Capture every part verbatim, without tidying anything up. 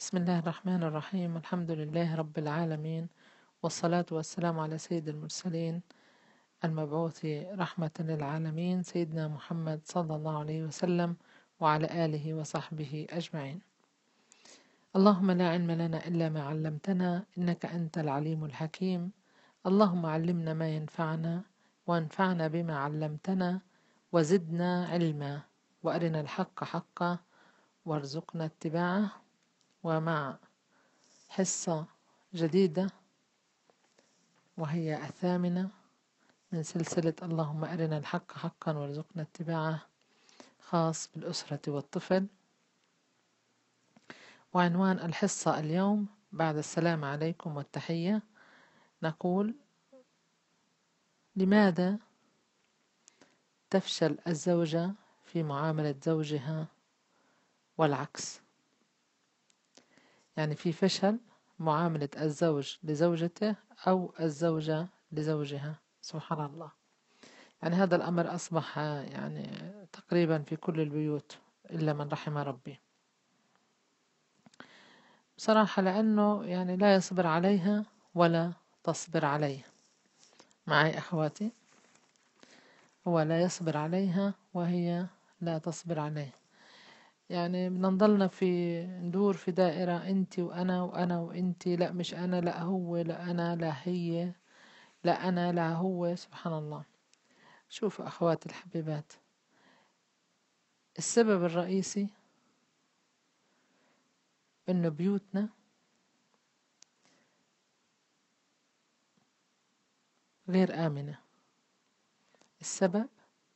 بسم الله الرحمن الرحيم. الحمد لله رب العالمين، والصلاة والسلام على سيد المرسلين المبعوث رحمة للعالمين سيدنا محمد صلى الله عليه وسلم وعلى آله وصحبه أجمعين. اللهم لا علم لنا إلا ما علمتنا إنك أنت العليم الحكيم. اللهم علمنا ما ينفعنا وانفعنا بما علمتنا وزدنا علما، وأرنا الحق حقا وارزقنا اتباعه. ومع حصة جديدة وهي الثامنة من سلسلة اللهم أرنا الحق حقا وارزقنا اتباعه، خاص بالأسرة والطفل. وعنوان الحصة اليوم بعد السلام عليكم والتحية نقول: لماذا تفشل الزوجة في معاملة زوجها والعكس؟ يعني في فشل معاملة الزوج لزوجته أو الزوجة لزوجها. سبحان الله، يعني هذا الأمر أصبح يعني تقريبا في كل البيوت إلا من رحم ربي بصراحة، لأنه يعني لا يصبر عليها ولا تصبر عليه. معي أخواتي، هو لا يصبر عليها وهي لا تصبر عليه. يعني بنضلنا في ندور في دائرة، أنت وأنا وأنا وأنت، لا مش أنا، لا هو، لا أنا، لا هي، لا أنا، لا هو. سبحان الله. شوفوا أخواتي الحبيبات، السبب الرئيسي إنه بيوتنا غير آمنة. السبب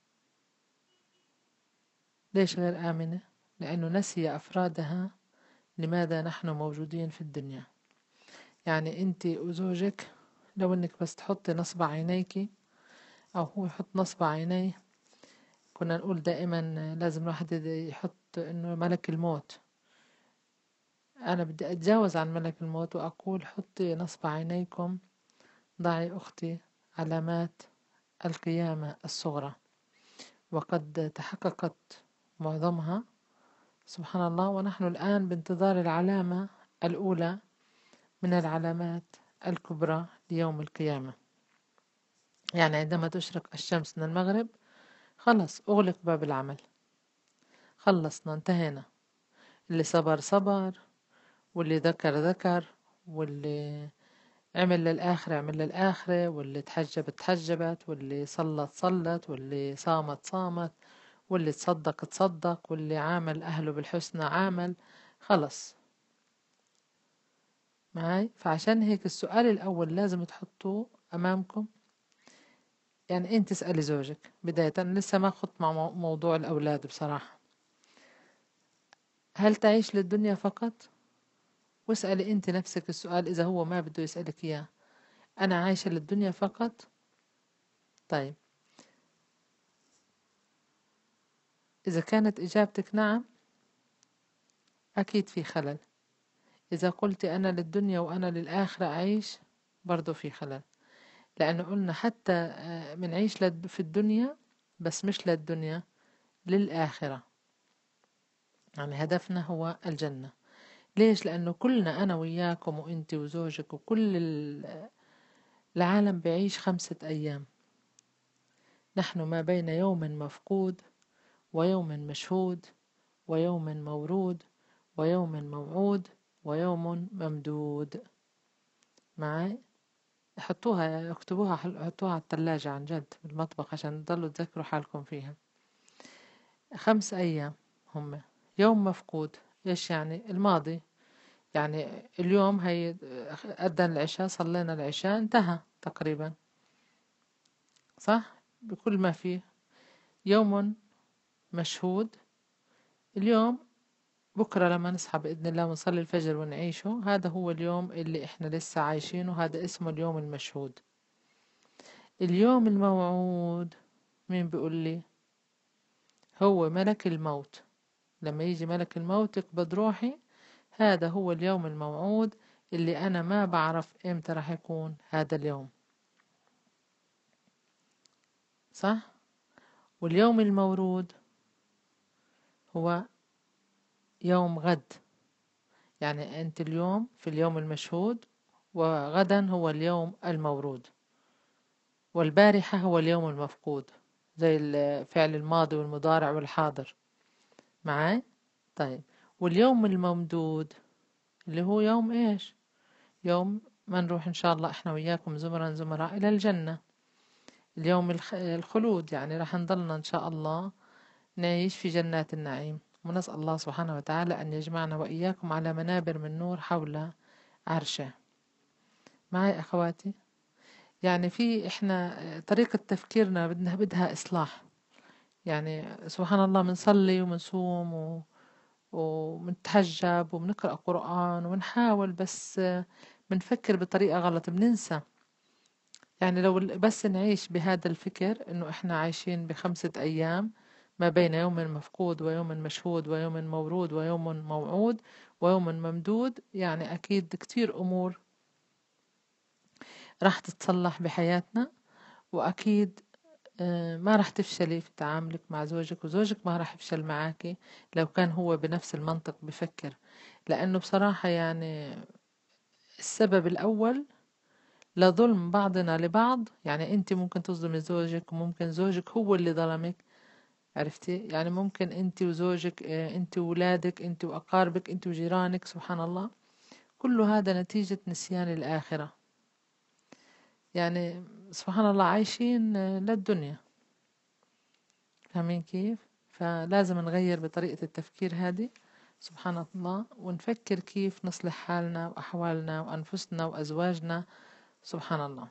ليش غير آمنة؟ لأنه نسي أفرادها لماذا نحن موجودين في الدنيا. يعني أنت وزوجك لو أنك بس تحطي نصب عينيك أو هو يحط نصب عينيه، كنا نقول دائما لازم الواحد يحط إنه ملك الموت. أنا بدي أتجاوز عن ملك الموت وأقول: حطي نصب عينيكم، ضعي أختي علامات القيامة الصغرى، وقد تحققت معظمها سبحان الله، ونحن الآن بانتظار العلامة الأولى من العلامات الكبرى ليوم القيامة. يعني عندما تشرق الشمس من المغرب خلص أغلق باب العمل، خلصنا انتهينا. اللي صبر صبر، واللي ذكر ذكر، واللي عمل للآخرة عمل للآخرة، واللي تحجب تحجبت، واللي صلت صلت، واللي صامت صامت، واللي تصدق تصدق، واللي عامل أهله بالحسنى عامل. خلص معي. فعشان هيك السؤال الأول لازم تحطوه أمامكم. يعني أنت تسألي زوجك بداية، لسه ما خط مع موضوع الأولاد بصراحة، هل تعيش للدنيا فقط؟ واسألي أنت نفسك السؤال إذا هو ما بده يسألك إياه: أنا عايشة للدنيا فقط؟ طيب، إذا كانت إجابتك نعم أكيد في خلل. إذا قلت أنا للدنيا وأنا للآخرة أعيش، برضو في خلل. لأنه قلنا حتى منعيش في الدنيا بس مش للدنيا، للآخرة. يعني هدفنا هو الجنة. ليش؟ لأنه كلنا أنا وياكم وإنت وزوجك وكل العالم بيعيش خمسة أيام. نحن ما بين يوم مفقود ويوم مشهود ويوم مورود ويوم موعود ويوم ممدود. معي؟ حطوها اكتبوها حطوها على الثلاجة عن جد بالمطبخ عشان تضلوا تذكروا حالكم فيها. خمس أيام هم. يوم مفقود إيش يعني؟ الماضي. يعني اليوم هي أذن العشاء، صلينا العشاء، انتهى تقريبا، صح؟ بكل ما فيه. يوم مشهود، اليوم بكرة لما نصحى بإذن الله ونصلي الفجر ونعيشه، هذا هو اليوم اللي إحنا لسه عايشينه، هذا اسمه اليوم المشهود. اليوم الموعود مين بيقول لي؟ هو ملك الموت. لما يجي ملك الموت يقبض روحي، هذا هو اليوم الموعود اللي أنا ما بعرف إمتى راح يكون هذا اليوم، صح؟ واليوم المورود هو يوم غد. يعني أنت اليوم في اليوم المشهود، وغدا هو اليوم المورود، والبارحة هو اليوم المفقود، زي الفعل الماضي والمضارع والحاضر معاي. طيب، واليوم الممدود اللي هو يوم إيش؟ يوم ما نروح إن شاء الله إحنا وياكم زمرا زمراء إلى الجنة، اليوم الخ- الخلود، يعني راح نضلنا إن شاء الله نعيش في جنات النعيم. ونسأل الله سبحانه وتعالى أن يجمعنا وإياكم على منابر من نور حول عرشه. معي أخواتي؟ يعني في إحنا طريقة تفكيرنا بدنا بدها إصلاح. يعني سبحان الله بنصلي وبنصوم و... وبنتحجب وبنقرأ قرآن وبنحاول، بس بنفكر بطريقة غلط، بننسى. يعني لو بس نعيش بهذا الفكر إنه إحنا عايشين بخمسة أيام ما بين يوم مفقود ويوم مشهود ويوم مورود ويوم موعود ويوم ممدود، يعني أكيد كتير أمور راح تتصلح بحياتنا. وأكيد آه، ما راح تفشلي في تعاملك مع زوجك، وزوجك ما راح يفشل معاكي لو كان هو بنفس المنطق بفكر. لأنه بصراحة يعني السبب الأول لظلم بعضنا لبعض، يعني أنت ممكن تظلمي زوجك وممكن زوجك هو اللي ظلمك. عرفتي؟ يعني ممكن أنت وزوجك، آه، أنت وولادك، أنت وأقاربك، أنت وجيرانك، سبحان الله، كل هذا نتيجة نسيان الآخرة. يعني سبحان الله عايشين آه، للدنيا. فاهمين كيف؟ فلازم نغير بطريقة التفكير هذه، سبحان الله، ونفكر كيف نصلح حالنا وأحوالنا وأنفسنا وأزواجنا. سبحان الله.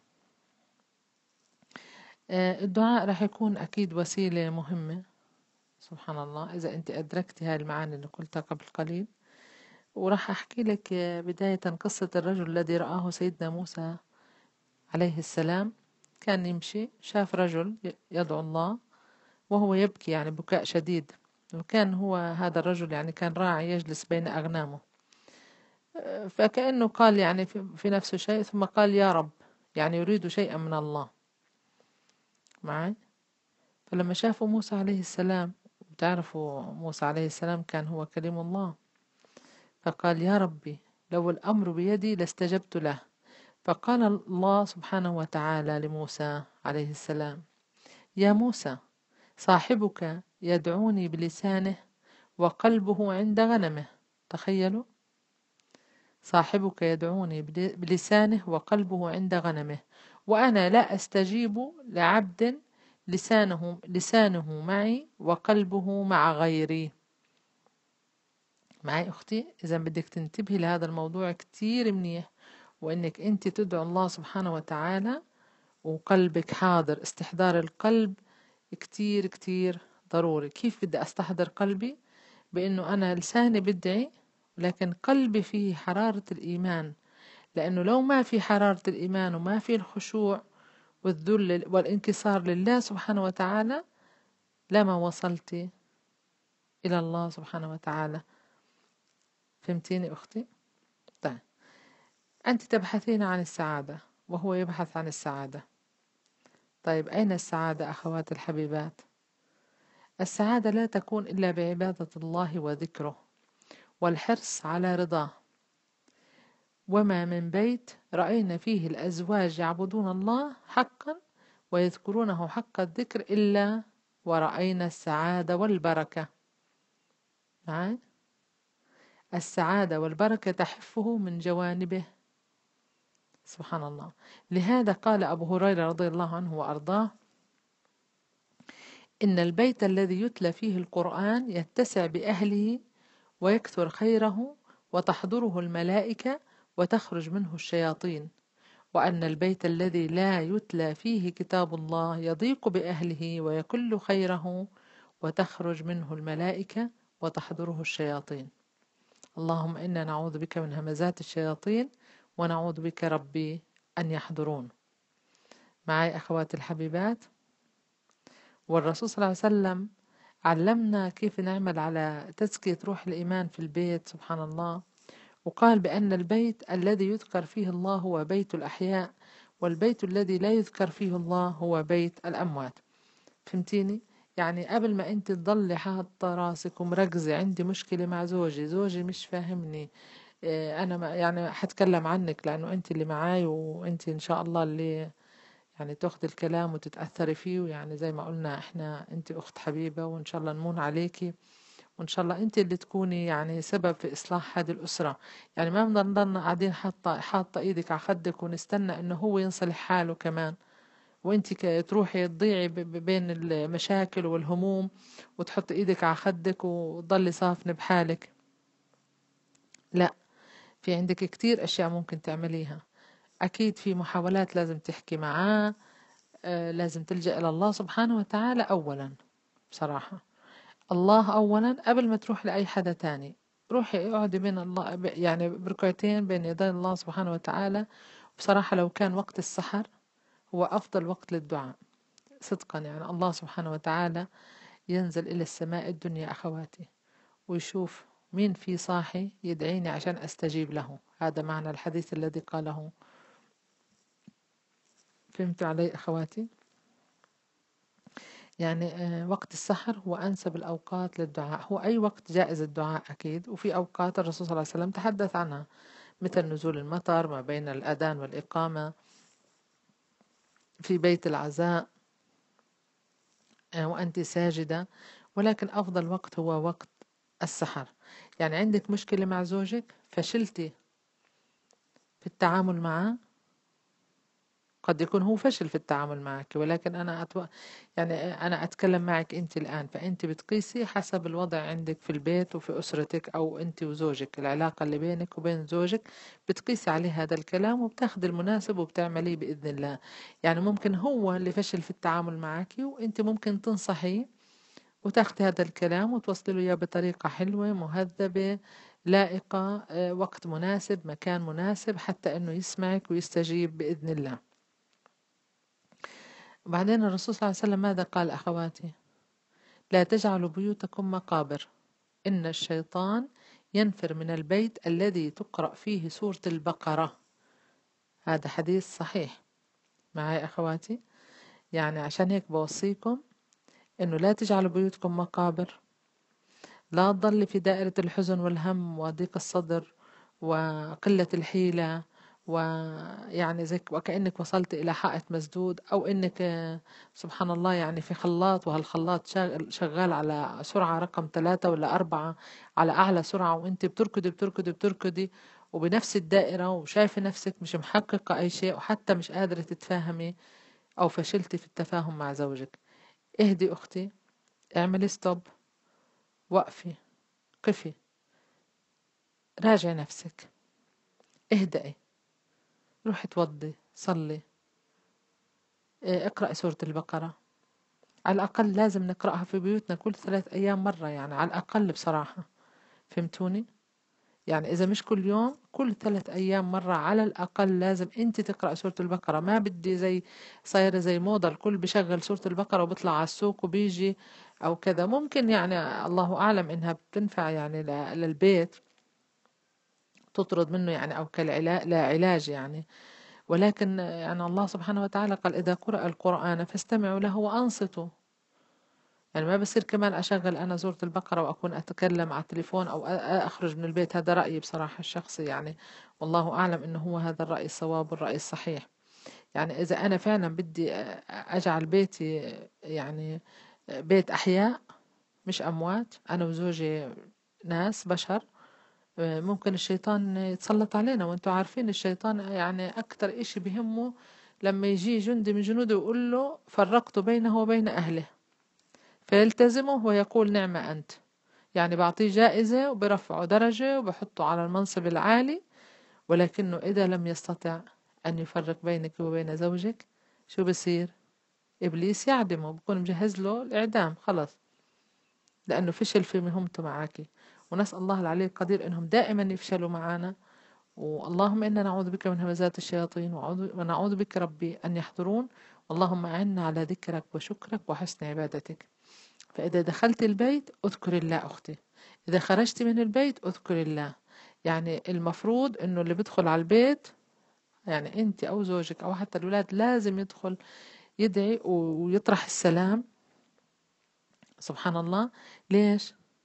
آه، الدعاء راح يكون أكيد وسيلة مهمة. سبحان الله، إذا أنت أدركتي هاي المعاني اللي قلتها قبل قليل. وراح أحكي لك آه، بداية قصة الرجل الذي رآه سيدنا موسى عليه السلام. كان يمشي، شاف رجل يدعو الله وهو يبكي، يعني بكاء شديد. وكان هو هذا الرجل يعني كان راعي يجلس بين أغنامه. فكأنه قال يعني في في نفسه شيء، ثم قال يا رب، يعني يريد شيئا من الله. معي. فلما شافوا موسى عليه السلام، بتعرفوا موسى عليه السلام كان هو كلم الله، فقال يا ربي لو الأمر بيدي لاستجبت له. فقال الله سبحانه وتعالى لموسى عليه السلام: يا موسى، صاحبك يدعوني بلسانه وقلبه عند غنمه. تخيلوا، صاحبك يدعوني بلسانه وقلبه عند غنمه، وأنا لا أستجيب لعبد لسانه لسانه معي وقلبه مع غيري. معي أختي؟ إذا بدك تنتبهي لهذا الموضوع كتير منيح، وإنك أنت تدعو الله سبحانه وتعالى وقلبك حاضر. استحضار القلب كتير كتير ضروري. كيف بدي أستحضر قلبي؟ بأنه أنا لساني بدعي، لكن قلبي فيه حرارة الإيمان. لأنه لو ما في حرارة الإيمان وما في الخشوع والذل والانكسار لله سبحانه وتعالى، لما وصلت إلى الله سبحانه وتعالى. فهمتيني أختي؟ طيب، أنت تبحثين عن السعادة وهو يبحث عن السعادة. طيب، أين السعادة أخوات الحبيبات؟ السعادة لا تكون إلا بعبادة الله وذكره والحرص على رضاه. وما من بيت رأينا فيه الأزواج يعبدون الله حقا ويذكرونه حق الذكر إلا ورأينا السعادة والبركة. معي؟ السعادة والبركة تحفه من جوانبه. سبحان الله. لهذا قال أبو هريرة رضي الله عنه وأرضاه: إن البيت الذي يتلى فيه القرآن يتسع بأهله ويكثر خيره وتحضره الملائكة وتخرج منه الشياطين، وأن البيت الذي لا يتلى فيه كتاب الله يضيق بأهله ويكل خيره وتخرج منه الملائكة وتحضره الشياطين. اللهم إنا نعوذ بك من همزات الشياطين ونعوذ بك ربي أن يحضرون. معي أخواتي الحبيبات؟ والرسول صلى الله عليه وسلم علمنا كيف نعمل على تزكية روح الإيمان في البيت. سبحان الله. وقال بأن البيت الذي يذكر فيه الله هو بيت الأحياء، والبيت الذي لا يذكر فيه الله هو بيت الأموات. فهمتيني؟ يعني قبل ما انت تضلي حاطة راسك ومركزة عندي مشكلة مع زوجي، زوجي مش فاهمني، إيه، أنا ما- يعني حتكلم عنك لأنه أنت اللي معاي، وأنت إن شاء الله اللي يعني تاخد الكلام وتتأثري فيه. ويعني زي ما قلنا إحنا أنت أخت حبيبة، وإن شاء الله نمون عليكي، وإن شاء الله أنت اللي تكوني يعني سبب في إصلاح هذه الأسرة. يعني ما بدنا نضلنا قاعدين حاطة حاطة إيدك على خدك ونستنى إنه هو ينصلح حاله كمان، وانت ك- تروحي تضيعي ب- ب- بين المشاكل والهموم، وتحطي ايدك على خدك وتضلي صافنة بحالك. لا، في عندك كتير اشياء ممكن تعمليها. اكيد في محاولات لازم تحكي معاه. آه، لازم تلجأ الى الله سبحانه وتعالى اولا. بصراحة الله اولا قبل ما تروح لاي حدا تاني. روحي اقعدي بين الله ب- يعني بركعتين بين يدي الله سبحانه وتعالى. بصراحة لو كان وقت السحر هو افضل وقت للدعاء صدقا. يعني الله سبحانه وتعالى ينزل إلى السماء الدنيا أخواتي، ويشوف مين في صاحي يدعيني عشان أستجيب له. هذا معنى الحديث الذي قاله. فهمت علي أخواتي؟ يعني آه، وقت السحر هو أنسب الأوقات للدعاء. هو أي وقت جائز الدعاء أكيد، وفي أوقات الرسول صلى الله عليه وسلم تحدث عنها، مثل نزول المطر ما بين الأذان والإقامة، في بيت العزاء، آه، وأنت ساجدة. ولكن أفضل وقت هو وقت السحر. يعني عندك مشكلة مع زوجك، فشلتي في التعامل معه. قد يكون هو فشل في التعامل معك، ولكن أنا أتو... يعني أنا أتكلم معك أنت الآن، فأنت بتقيسي حسب الوضع عندك في البيت وفي أسرتك، أو أنت وزوجك، العلاقة اللي بينك وبين زوجك، بتقيسي عليه هذا الكلام وبتاخد المناسب وبتعمليه بإذن الله. يعني ممكن هو اللي فشل في التعامل معك، وأنت ممكن تنصحيه وتاخدي هذا الكلام وتوصلي له إياه بطريقة حلوة مهذبة لائقة، آه، وقت مناسب، مكان مناسب، حتى إنه يسمعك ويستجيب بإذن الله. وبعدين الرسول صلى الله عليه وسلم ماذا قال أخواتي؟ لا تجعلوا بيوتكم مقابر، إن الشيطان ينفر من البيت الذي تقرأ فيه سورة البقرة. هذا حديث صحيح معي أخواتي. يعني عشان هيك بوصيكم إنه لا تجعلوا بيوتكم مقابر، لا تضل في دائرة الحزن والهم وضيق الصدر وقلة الحيلة، ويعني زي وكأنك وصلت إلى حائط مسدود، أو إنك آه، سبحان الله يعني في خلاط، وهالخلاط شغال, شغال على سرعة رقم ثلاثة ولا أربعة، على أعلى سرعة، وإنت بتركضي بتركضي بتركضي وبنفس الدائرة، وشايفة نفسك مش محققة أي شيء، وحتى مش قادرة تتفاهمي، أو فشلتي في التفاهم مع زوجك. اهدي أختي، اعملي ستوب، وقفي، قفي، راجعي نفسك، اهدئي، روحي توضي، صلي، اه، اقرأي سورة البقرة. على الأقل لازم نقرأها في بيوتنا كل ثلاث أيام مرة، يعني على الأقل بصراحة. فهمتوني؟ يعني إذا مش كل يوم، كل ثلاث أيام مرة على الأقل لازم أنت تقرأ سورة البقرة. ما بدي زي صايرة زي موضة الكل بشغل سورة البقرة وبيطلع على السوق وبيجي أو كذا. ممكن يعني الله أعلم إنها بتنفع يعني ل- للبيت، تطرد منه يعني، أو كالعلاج، لا علاج يعني. ولكن يعني الله سبحانه وتعالى قال إذا قرأ القرآن فاستمعوا له وأنصتوا. يعني ما بصير كمان أشغل أنا سورة البقرة وأكون أتكلم على التليفون أو أ- أخرج من البيت. هذا رأيي بصراحة الشخصي يعني، والله أعلم إنه هو هذا الرأي الصواب والرأي الصحيح. يعني إذا أنا فعلا بدي أ- أجعل بيتي يعني بيت أحياء مش أموات، أنا وزوجي ناس بشر، ممكن الشيطان يتسلط علينا. وانتم عارفين الشيطان يعني أكتر إشي بهمه لما يجي جندي من جنوده ويقول له فرقت بينه وبين أهله، فيلتزمه ويقول نعم أنت. يعني بعطيه جائزة وبرفعه درجة وبحطه على المنصب العالي، ولكنه إذا لم يستطع أن يفرق بينك وبين زوجك، شو بصير؟ إبليس يعدمه، بكون مجهز له الإعدام خلص، لأنه فشل في مهمته معك. ونسأل الله العلي القدير إنهم دائما يفشلوا معنا. واللهم إنا نعوذ بك من همزات الشياطين، وأعوذ- ونعوذ بك ربي أن يحضرون. اللهم أعنا على ذكرك وشكرك وحسن عبادتك. فإذا دخلت البيت اذكر الله أختي، إذا خرجت من البيت اذكر الله. يعني المفروض إنه اللي بيدخل على البيت، يعني أنت أو زوجك أو حتى الأولاد، لازم يدخل يدعي ويطرح السلام. سبحان الله. ليش؟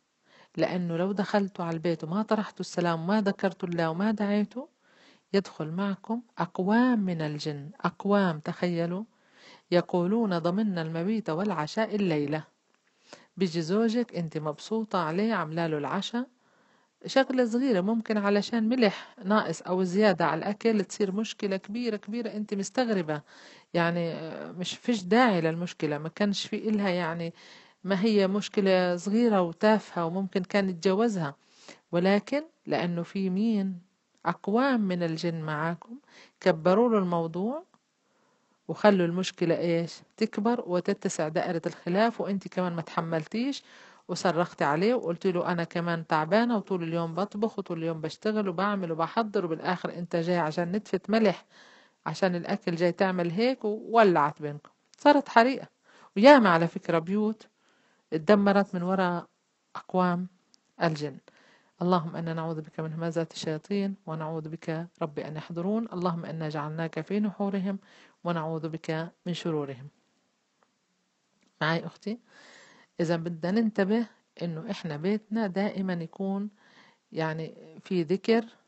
لأنه لو دخلتوا على البيت وما طرحتوا السلام وما ذكرتوا الله وما دعيتوا، يدخل معكم أقوام من الجن، أقوام تخيلوا، يقولون ضمننا المبيت والعشاء الليلة. بيجي زوجك انت مبسوطة عليه، عاملاله العشاء، شغلة صغيرة ممكن علشان ملح ناقص أو زيادة على الأكل تصير مشكلة كبيرة كبيرة، أنت مستغربة يعني مش فيش داعي للمشكلة، ما كانش في إلها يعني، ما هي مشكلة صغيرة وتافهة وممكن كان يتجوزها، ولكن لأنه في مين أقوام من الجن معاكم كبروا له الموضوع وخلوا المشكلة إيش تكبر وتتسع دائرة الخلاف، وإنتي كمان ما تحملتيش وصرختي عليه وقلت له أنا كمان تعبانة وطول اليوم بطبخ وطول اليوم بشتغل وبعمل وبحضر، وبالآخر أنت جاي عشان نتفة ملح عشان الأكل جاي تعمل هيك، وولعت بينكم، صارت حريقة. وياما على فكرة بيوت اتدمرت من وراء أقوام الجن. اللهم أنا نعوذ بك من همزات الشياطين ونعوذ بك ربي أن يحضرون، اللهم أنا جعلناك في نحورهم ونعوذ بك من شرورهم. معي أختي؟ إذا بدنا ننتبه إنه إحنا بيتنا دائما يكون يعني في ذكر